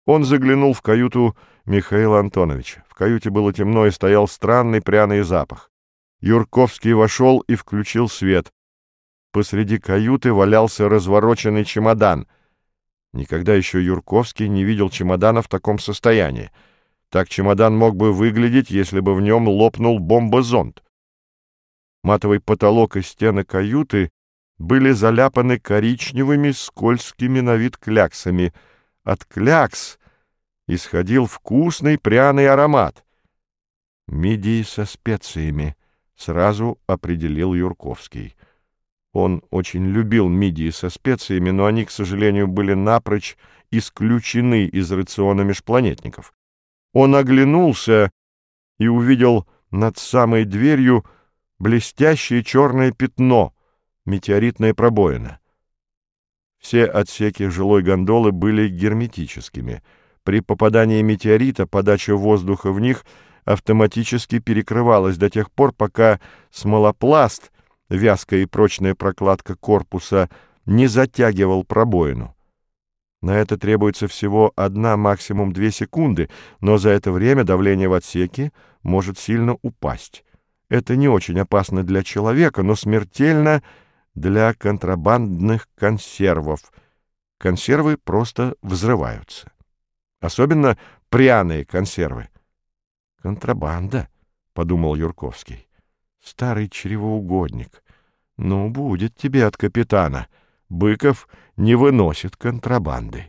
Он заглянул в каюту Михаила Антоновича. В каюте было темно и стоял странный пряный запах. Юрковский вошел и включил свет. Посреди каюты валялся развороченный чемодан. Никогда еще Юрковский не видел чемодана в таком состоянии. Так чемодан мог бы выглядеть, если бы в нем лопнул бомбозонд. Матовый потолок и стены каюты были заляпаны коричневыми скользкими на вид кляксами. От клякс исходил вкусный пряный аромат. «Мидии со специями», — сразу определил Юрковский. Он очень любил мидии со специями, но они, к сожалению, были напрочь исключены из рациона межпланетников. Он оглянулся и увидел над самой дверью блестящее черное пятно, метеоритная пробоина. Все отсеки жилой гондолы были герметическими. При попадании метеорита подача воздуха в них автоматически перекрывалась до тех пор, пока смолопласт, вязкая и прочная прокладка корпуса, не затягивал пробоину. На это требуется всего 1, максимум 2 секунды, но за это время давление в отсеке может сильно упасть. Это не очень опасно для человека, но смертельно для контрабандных консервов. Консервы просто взрываются. Особенно пряные консервы. «Контрабанда», — подумал Юрковский. «Старый чревоугодник. Ну, будет тебе от капитана. Быков не выносит контрабанды».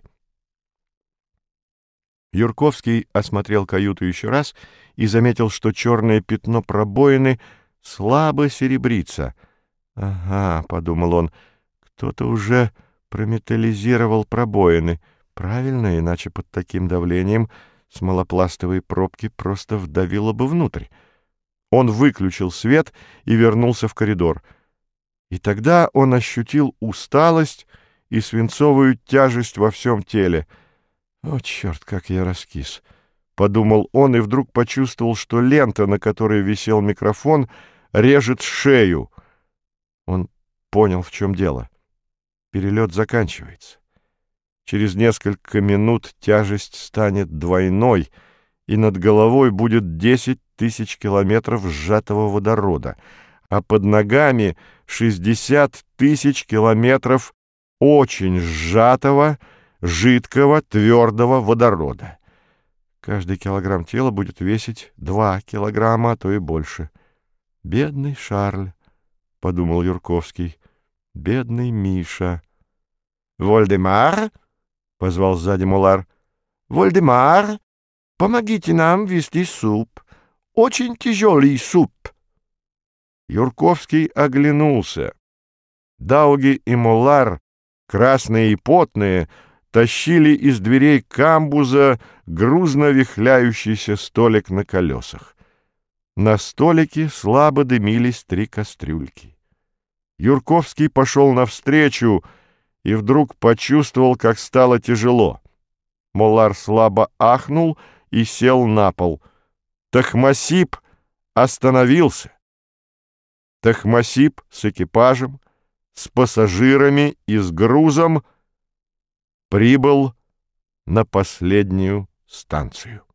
Юрковский осмотрел каюту еще раз и заметил, что черное пятно пробоины слабо серебрится. «Ага», — подумал он, — «кто-то уже прометаллизировал пробоины. Правильно, иначе под таким давлением смолопластовые пробки просто вдавило бы внутрь». Он выключил свет и вернулся в коридор. И тогда он ощутил усталость и свинцовую тяжесть во всем теле. «О, черт, как я раскис!» — подумал он и вдруг почувствовал, что лента, на которой висел микрофон, режет шею. Он понял, в чем дело. Перелет заканчивается. Через несколько минут тяжесть станет двойной, и над головой будет 10 000 километров сжатого водорода, а под ногами 60 000 километров очень сжатого, жидкого, твердого водорода. Каждый килограмм тела будет весить 2 килограмма, а то и больше. «Бедный Шарль», — подумал Юрковский, — «бедный Миша». «Вольдемар?» — позвал сзади Мулар. «Вольдемар, помогите нам вести суп. Очень тяжелый суп». Юрковский оглянулся. Дауги и Мулар, красные и потные, тащили из дверей камбуза грузно вихляющийся столик на колесах. На столике слабо дымились 3 кастрюльки. Юрковский пошел навстречу и вдруг почувствовал, как стало тяжело. Мулар слабо ахнул и сел на пол. Тахмасип остановился. Тахмасип с экипажем, с пассажирами и с грузом прибыл на последнюю станцию.